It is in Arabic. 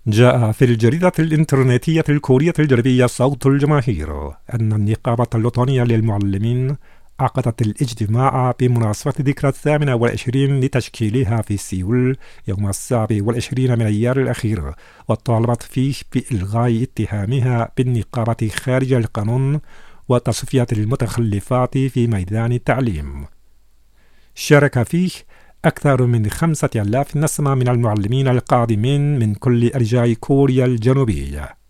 جاء في الجريدة الإنترنتية الكورية الجنوبية صوت الجماهير أن النقابة الوطنية للمعلمين عقدت الاجتماع بمناسبة ذكرى 28 لتشكيلها في سيول يوم 27 من أيار الأخير، وطالبت فيه بإلغاء اتهامها بالنقابة خارج القانون وتصفية المتخلفات في ميدان التعليم. شارك فيه أكثر من 5000 نسمة من المعلمين القادمين من كل أرجاء كوريا الجنوبية.